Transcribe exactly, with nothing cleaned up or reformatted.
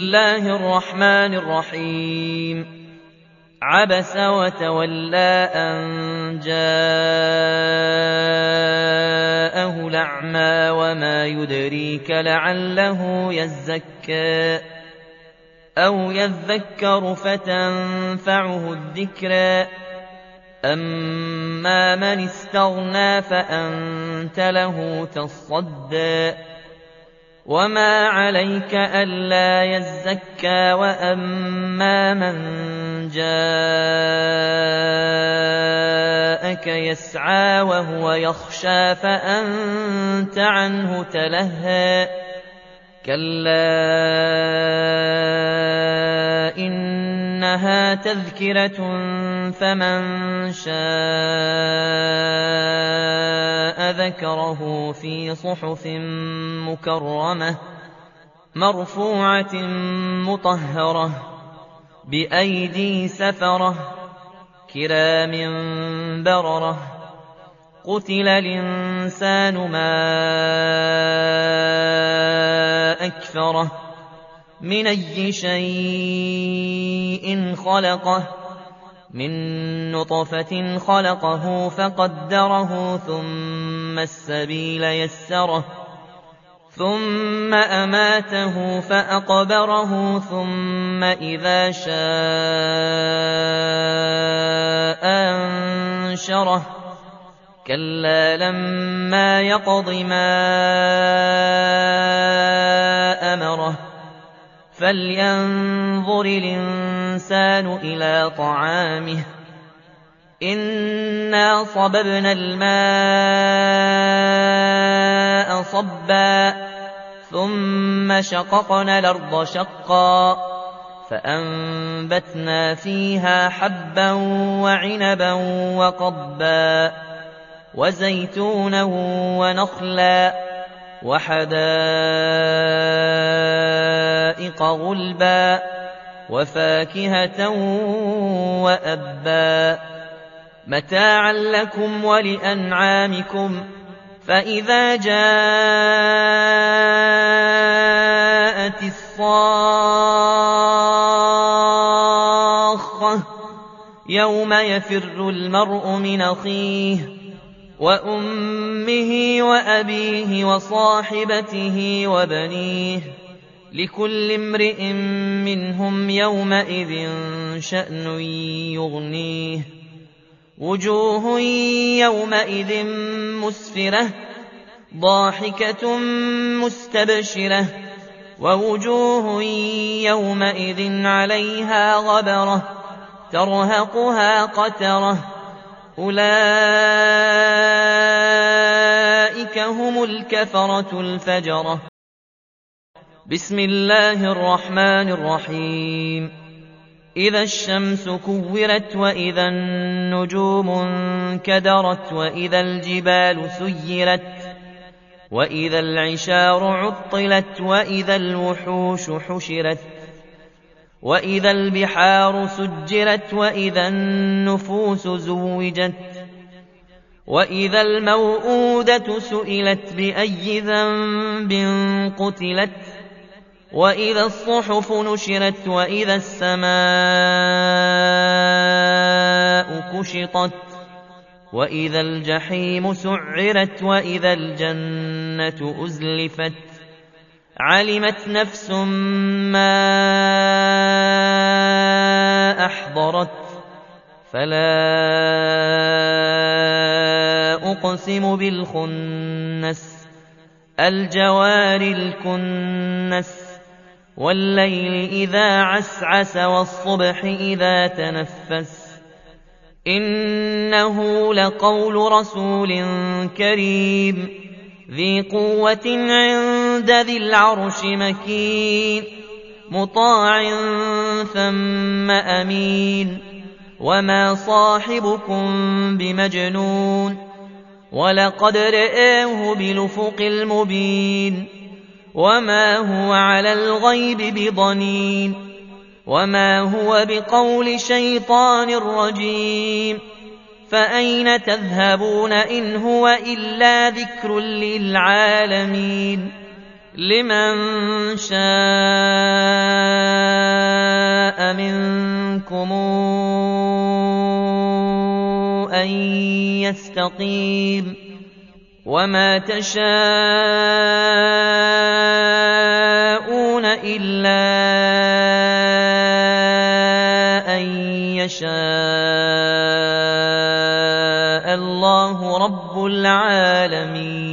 الله الرحمن الرحيم عبس وتولى أن جاءه الأعمى وما يدريك لعله يزكى أو يذكر فتنفعه الذكرى أما من استغنى فأنت له تصدى وما عليك ألا يزكى وأما من جاءك يسعى وهو يخشى فأنت عنه تلهى كلا إنها تذكرة فمن شاء ذكره في صحف مكرمة مرفوعة مطهرة بأيدي سفرة كرام بررة قتل الإنسان ما أكفره من أي شيء خلقه من نطفة خلقه فقدره ثم السبيل يسره ثم أماته فأقبره ثم إذا شاء أنشره كلا لما يقض ما أمره فلينظر الإنسان إلى طعامه إنا صببنا الماء صبا ثم شققنا الأرض شقا فأنبتنا فيها حبا وعنبا وقضبا وزيتونا ونخلا وحدائق غلبا وفاكهة وأبا متاعا لكم ولأنعامكم فإذا جاءت الصاخة يوم يفر المرء من أخيه وأمه وأبيه وصاحبته وبنيه لكل امرئ منهم يومئذ شأن يغنيه وجوه يومئذ مسفرة ضاحكة مستبشرة ووجوه يومئذ عليها غبرة ترهقها قترة أولئك هم الكفرة الفجرة بسم الله الرحمن الرحيم إذا الشمس كورت وإذا النجوم انكدرت وإذا الجبال سيرت وإذا العشار عطلت وإذا الوحوش حشرت وإذا البحار سجرت وإذا النفوس زوجت وإذا الموءودة سئلت بأي ذنب قتلت وإذا الصحف نشرت وإذا السماء كشطت وإذا الجحيم سعرت وإذا الجنة أزلفت علمت نفس ما أحضرت فلا أقسم بالخنس الجوار الكنس والليل إذا عسعس والصبح إذا تنفس إنه لقول رسول كريم ذي قوة عند ذي العرش مكين مطاع ثم أمين وما صاحبكم بمجنون ولقد رآه بالأفق المبين وما هو على الغيب بضنين وما هو بقول شيطان رجيم فأين تذهبون إن هو إلا ذكر للعالمين لمن شاء منكم أن يستقيم وما تشاءون إلا أن يشاء الله رب العالمين.